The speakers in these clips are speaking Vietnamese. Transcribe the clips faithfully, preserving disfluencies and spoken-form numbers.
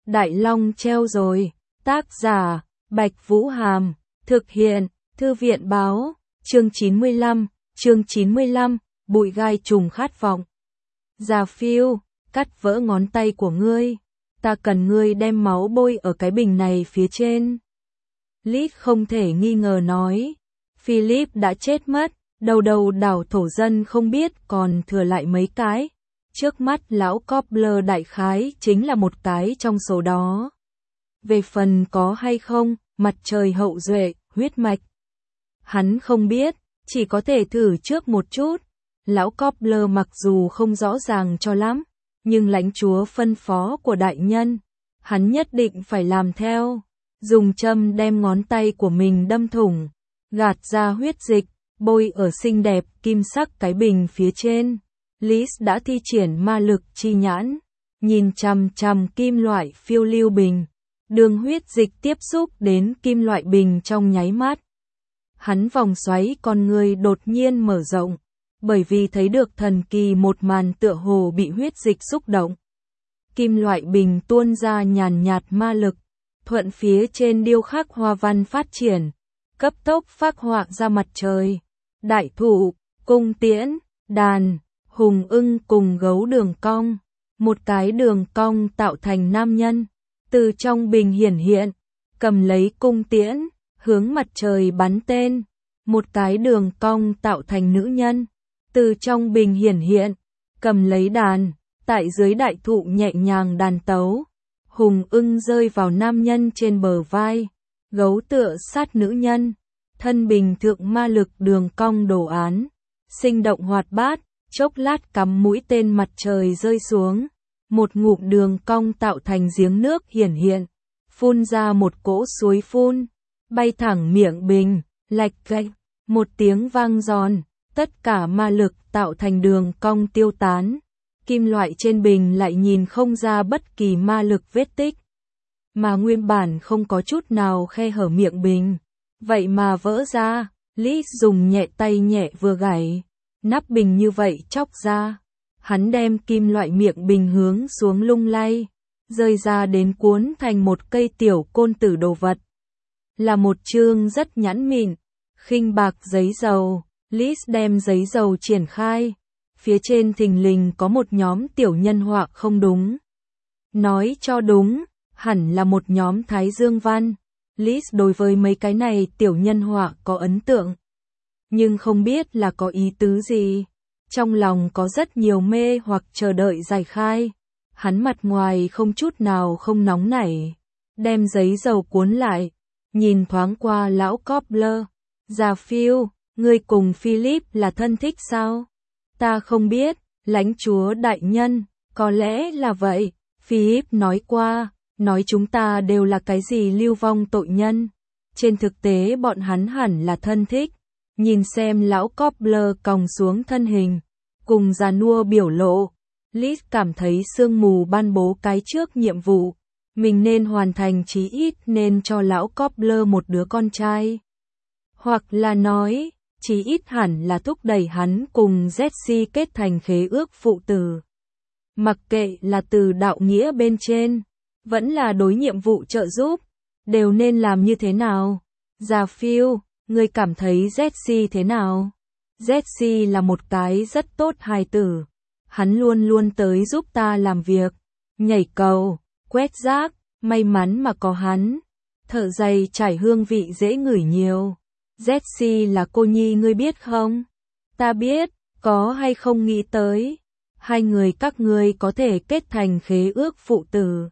Đại Long treo rồi. Tác giả, Bạch Vũ Hàm. Thực hiện, Thư viện báo. Chương chín mươi lăm, chương chín mươi lăm, bụi gai trùng khát vọng. Già Phiêu, cắt vỡ ngón tay của ngươi. Ta cần ngươi đem máu bôi ở cái bình này phía trên. Lít không thể nghi ngờ nói. Philip đã chết mất, đầu đầu đảo thổ dân không biết còn thừa lại mấy cái. Trước mắt lão Cobbler đại khái chính là một cái trong số đó. Về phần có hay không, mặt trời hậu duệ, huyết mạch. Hắn không biết, chỉ có thể thử trước một chút. Lão Cobbler mặc dù không rõ ràng cho lắm, nhưng lãnh chúa phân phó của đại nhân, hắn nhất định phải làm theo. Dùng châm đem ngón tay của mình đâm thủng, gạt ra huyết dịch, bôi ở xinh đẹp kim sắc cái bình phía trên. Liz đã thi triển ma lực chi nhãn, nhìn chằm chằm kim loại phiêu lưu bình. Đường huyết dịch tiếp xúc đến kim loại bình trong nháy mắt. Hắn vòng xoáy con người đột nhiên mở rộng, bởi vì thấy được thần kỳ một màn tựa hồ bị huyết dịch xúc động. Kim loại bình tuôn ra nhàn nhạt ma lực, thuận phía trên điêu khắc hoa văn phát triển, cấp tốc phác họa ra mặt trời, đại thụ, cung tiễn, đàn, hùng ưng cùng gấu đường cong. Một cái đường cong tạo thành nam nhân, từ trong bình hiển hiện, cầm lấy cung tiễn, hướng mặt trời bắn tên. Một cái đường cong tạo thành nữ nhân, từ trong bình hiển hiện, cầm lấy đàn, tại dưới đại thụ nhẹ nhàng đàn tấu. Hùng ưng rơi vào nam nhân trên bờ vai, gấu tựa sát nữ nhân, thân bình thượng ma lực đường cong đồ án, sinh động hoạt bát, chốc lát cắm mũi tên mặt trời rơi xuống, một ngụm đường cong tạo thành giếng nước hiển hiện, phun ra một cỗ suối phun, bay thẳng miệng bình, lạch cạch, một tiếng vang giòn, tất cả ma lực tạo thành đường cong tiêu tán. Kim loại trên bình lại nhìn không ra bất kỳ ma lực vết tích, mà nguyên bản không có chút nào khe hở miệng bình, vậy mà vỡ ra. Lý dùng nhẹ tay nhẹ vừa gảy, nắp bình như vậy chóc ra. Hắn đem kim loại miệng bình hướng xuống lung lay, rơi ra đến cuốn thành một cây tiểu côn tử đồ vật. Là một chương rất nhẵn mịn, khinh bạc giấy dầu. Lý đem giấy dầu triển khai. Phía trên thình lình có một nhóm tiểu nhân họa không đúng. Nói cho đúng, hẳn là một nhóm thái dương văn. Liz đối với mấy cái này tiểu nhân họa có ấn tượng, nhưng không biết là có ý tứ gì. Trong lòng có rất nhiều mê hoặc chờ đợi giải khai. Hắn mặt ngoài không chút nào không nóng nảy, đem giấy dầu cuốn lại, nhìn thoáng qua lão Cobbler. Già Phiêu, ngươi cùng Philip là thân thích sao? Ta không biết, lãnh chúa đại nhân, có lẽ là vậy. Philip nói qua, nói chúng ta đều là cái gì lưu vong tội nhân. Trên thực tế bọn hắn hẳn là thân thích. Nhìn xem lão Cobbler còng xuống thân hình, cùng già nua biểu lộ, Liz cảm thấy sương mù ban bố cái trước nhiệm vụ, mình nên hoàn thành, chí ít nên cho lão Cobbler một đứa con trai. Hoặc là nói, chí ít hẳn là thúc đẩy hắn cùng Jessie kết thành khế ước phụ tử. Mặc kệ là từ đạo nghĩa bên trên, vẫn là đối nhiệm vụ trợ giúp, đều nên làm như thế nào? Già Phiêu, ngươi cảm thấy Jessie thế nào? Jessie là một cái rất tốt hài tử. Hắn luôn luôn tới giúp ta làm việc, nhảy cầu, quét rác, may mắn mà có hắn. Thợ giày trải hương vị dễ ngửi nhiều. Jessie là cô nhi ngươi biết không? Ta biết, có hay không nghĩ tới. Hai người các ngươi có thể kết thành khế ước phụ tử.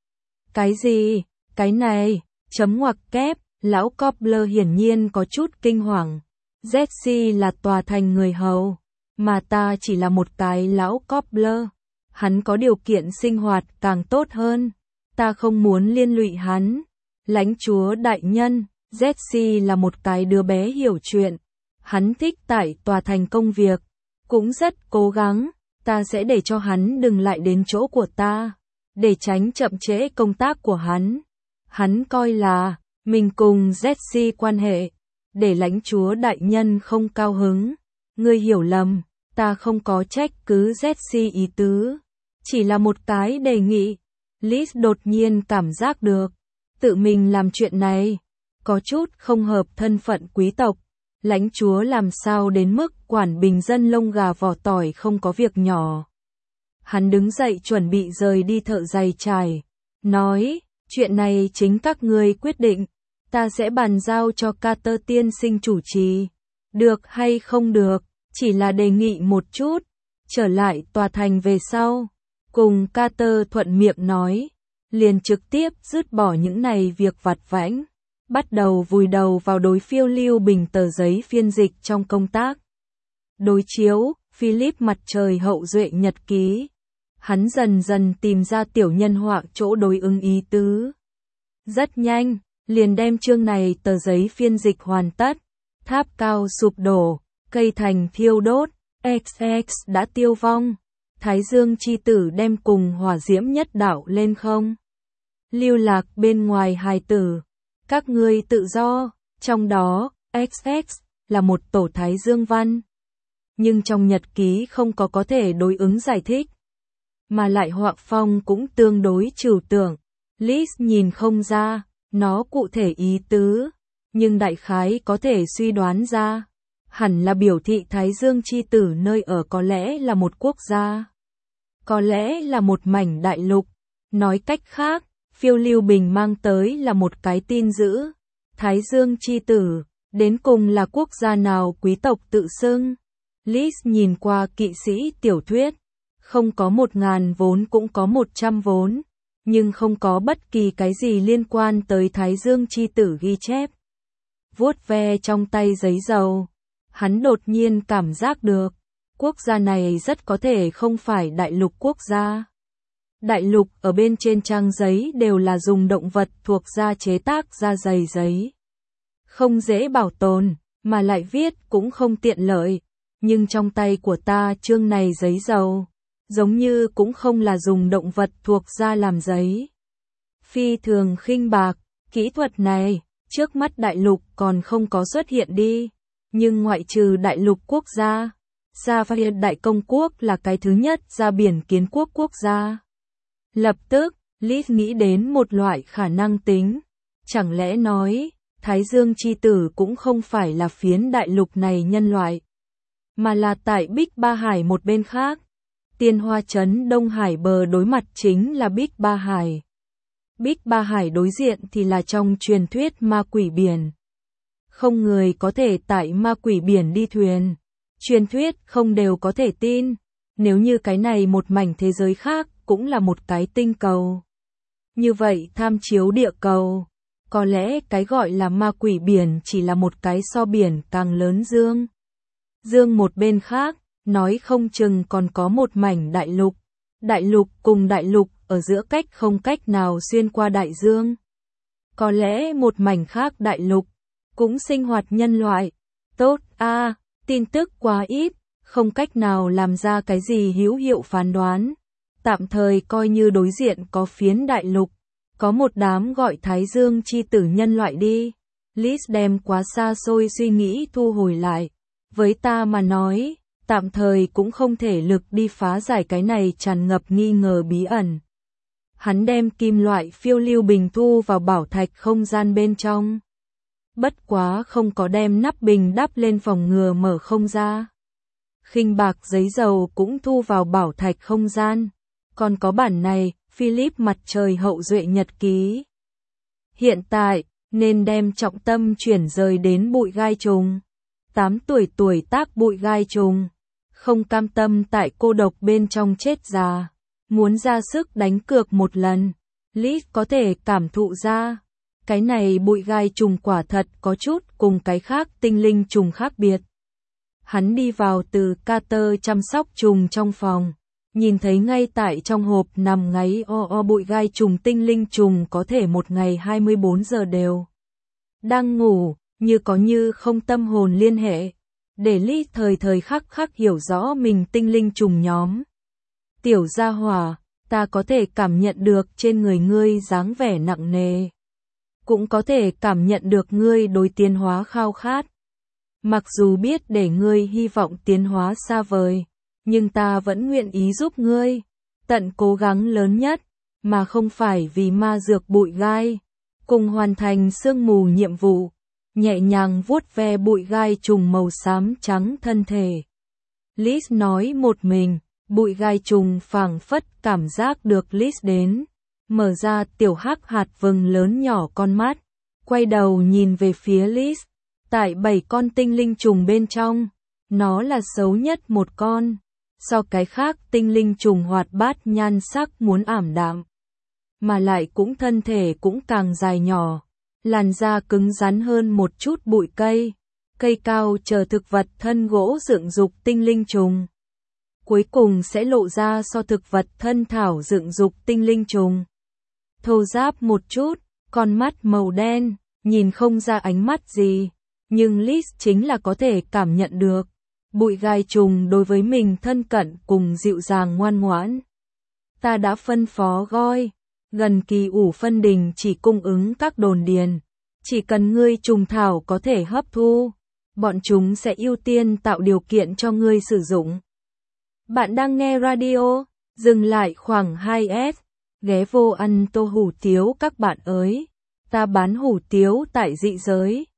Cái gì? Cái này, chấm ngoặc kép, lão Cobbler hiển nhiên có chút kinh hoàng. Jessie là tòa thành người hầu, mà ta chỉ là một cái lão Cobbler. Hắn có điều kiện sinh hoạt càng tốt hơn. Ta không muốn liên lụy hắn. Lãnh chúa đại nhân, Jessie là một cái đứa bé hiểu chuyện. Hắn thích tại tòa thành công việc, cũng rất cố gắng. Ta sẽ để cho hắn đừng lại đến chỗ của ta, để tránh chậm trễ công tác của hắn. Hắn coi là mình cùng Jessie quan hệ, để lãnh chúa đại nhân không cao hứng. Ngươi hiểu lầm, ta không có trách cứ Jessie ý tứ, chỉ là một cái đề nghị. Liz đột nhiên cảm giác được, tự mình làm chuyện này, có chút không hợp thân phận quý tộc, lãnh chúa làm sao đến mức quản bình dân lông gà vỏ tỏi không có việc nhỏ. Hắn đứng dậy chuẩn bị rời đi thợ giày trải, nói, chuyện này chính các ngươi quyết định, ta sẽ bàn giao cho Carter tiên sinh chủ trì, được hay không được, chỉ là đề nghị một chút, trở lại tòa thành về sau, cùng Carter thuận miệng nói, liền trực tiếp dứt bỏ những này việc vặt vãnh, bắt đầu vùi đầu vào đối phiêu lưu bình tờ giấy phiên dịch trong công tác. Đối chiếu, Philip mặt trời hậu duệ nhật ký. Hắn dần dần tìm ra tiểu nhân họa chỗ đối ứng ý tứ. Rất nhanh, liền đem chương này tờ giấy phiên dịch hoàn tất. Tháp cao sụp đổ, cây thành thiêu đốt, ích ích đã tiêu vong. Thái Dương chi tử đem cùng hỏa diễm nhất đạo lên không. Lưu lạc bên ngoài hài tử. Các ngươi tự do, trong đó, ích ích là một tổ Thái Dương văn. Nhưng trong nhật ký không có có thể đối ứng giải thích. Mà lại họa phong cũng tương đối trừu tượng. Liz nhìn không ra, nó cụ thể ý tứ, nhưng đại khái có thể suy đoán ra. Hẳn là biểu thị Thái Dương chi tử nơi ở có lẽ là một quốc gia. Có lẽ là một mảnh đại lục. Nói cách khác, phiêu lưu bình mang tới là một cái tin dữ. Thái Dương chi tử, đến cùng là quốc gia nào quý tộc tự xưng. Liz nhìn qua kỵ sĩ tiểu thuyết. Không có một ngàn vốn cũng có một trăm vốn, nhưng không có bất kỳ cái gì liên quan tới Thái Dương chi tử ghi chép. Vuốt ve trong tay giấy dầu, hắn đột nhiên cảm giác được, quốc gia này rất có thể không phải đại lục quốc gia. Đại lục ở bên trên trang giấy đều là dùng động vật thuộc da chế tác ra dày giấy. Không dễ bảo tồn, mà lại viết cũng không tiện lợi, nhưng trong tay của ta chương này giấy dầu. Giống như cũng không là dùng động vật thuộc da làm giấy. Phi thường khinh bạc, kỹ thuật này, trước mắt đại lục còn không có xuất hiện đi. Nhưng ngoại trừ đại lục quốc gia, Gia phát hiện đại công quốc là cái thứ nhất ra biển kiến quốc quốc gia. Lập tức, Liz nghĩ đến một loại khả năng tính. Chẳng lẽ nói, Thái Dương chi tử cũng không phải là phiến đại lục này nhân loại, mà là tại Bích Ba Hải một bên khác. Tiên Hoa trấn Đông Hải bờ đối mặt chính là Bích Ba Hải. Bích Ba Hải đối diện thì là trong truyền thuyết ma quỷ biển. Không người có thể tại ma quỷ biển đi thuyền. Truyền thuyết không đều có thể tin. Nếu như cái này một mảnh thế giới khác cũng là một cái tinh cầu. Như vậy tham chiếu địa cầu. Có lẽ cái gọi là ma quỷ biển chỉ là một cái so biển càng lớn dương. Dương một bên khác. Nói không chừng còn có một mảnh đại lục. Đại lục cùng đại lục ở giữa cách không cách nào xuyên qua đại dương. Có lẽ một mảnh khác đại lục cũng sinh hoạt nhân loại. Tốt a, à, tin tức quá ít, không cách nào làm ra cái gì hữu hiệu phán đoán. Tạm thời coi như đối diện có phiến đại lục, có một đám gọi Thái Dương chi tử nhân loại đi. Liz đem quá xa xôi suy nghĩ thu hồi lại. Với ta mà nói, tạm thời cũng không thể lực đi phá giải cái này tràn ngập nghi ngờ bí ẩn. Hắn đem kim loại phiêu lưu bình thu vào bảo thạch không gian bên trong. Bất quá không có đem nắp bình đắp lên phòng ngừa mở không ra. Khinh bạc giấy dầu cũng thu vào bảo thạch không gian. Còn có bản này, Philip mặt trời hậu duệ nhật ký. Hiện tại, nên đem trọng tâm chuyển rời đến bụi gai trùng. tám tuổi tuổi tác bụi gai trùng. Không cam tâm tại cô độc bên trong chết già. Muốn ra sức đánh cược một lần. Liz có thể cảm thụ ra. Cái này bụi gai trùng quả thật có chút cùng cái khác tinh linh trùng khác biệt. Hắn đi vào từ Carter chăm sóc trùng trong phòng. Nhìn thấy ngay tại trong hộp nằm ngáy o o bụi gai trùng tinh linh trùng có thể một ngày hai mươi bốn giờ đều. Đang ngủ, như có như không tâm hồn liên hệ. Để Liz thời thời khắc khắc hiểu rõ mình tinh linh trùng nhóm. Tiểu gia hỏa, ta có thể cảm nhận được trên người ngươi dáng vẻ nặng nề. Cũng có thể cảm nhận được ngươi đối tiến hóa khao khát. Mặc dù biết để ngươi hy vọng tiến hóa xa vời, nhưng ta vẫn nguyện ý giúp ngươi. Tận cố gắng lớn nhất, mà không phải vì ma dược bụi gai. Cùng hoàn thành sương mù nhiệm vụ, nhẹ nhàng vuốt ve bụi gai trùng màu xám trắng thân thể. Liz nói một mình, bụi gai trùng phảng phất cảm giác được Liz đến, mở ra tiểu hắc hạt vừng lớn nhỏ con mắt, quay đầu nhìn về phía Liz. Tại bảy con tinh linh trùng bên trong, nó là xấu nhất một con, so cái khác tinh linh trùng hoạt bát nhan sắc muốn ảm đạm, mà lại cũng thân thể cũng càng dài nhỏ, làn da cứng rắn hơn một chút bụi cây, cây cao chờ thực vật thân gỗ dựng dục tinh linh trùng. Cuối cùng sẽ lộ ra so thực vật thân thảo dựng dục tinh linh trùng. Thô ráp một chút, con mắt màu đen, nhìn không ra ánh mắt gì, nhưng Liz chính là có thể cảm nhận được. Bụi gai trùng đối với mình thân cận cùng dịu dàng ngoan ngoãn. Ta đã phân phó Goi, gần kỳ ủ phân đình chỉ cung ứng các đồn điền. Chỉ cần ngươi trùng thảo có thể hấp thu, bọn chúng sẽ ưu tiên tạo điều kiện cho ngươi sử dụng. Bạn đang nghe radio, dừng lại khoảng hai s, ghé vô ăn tô hủ tiếu các bạn ơi. Ta bán hủ tiếu tại dị giới.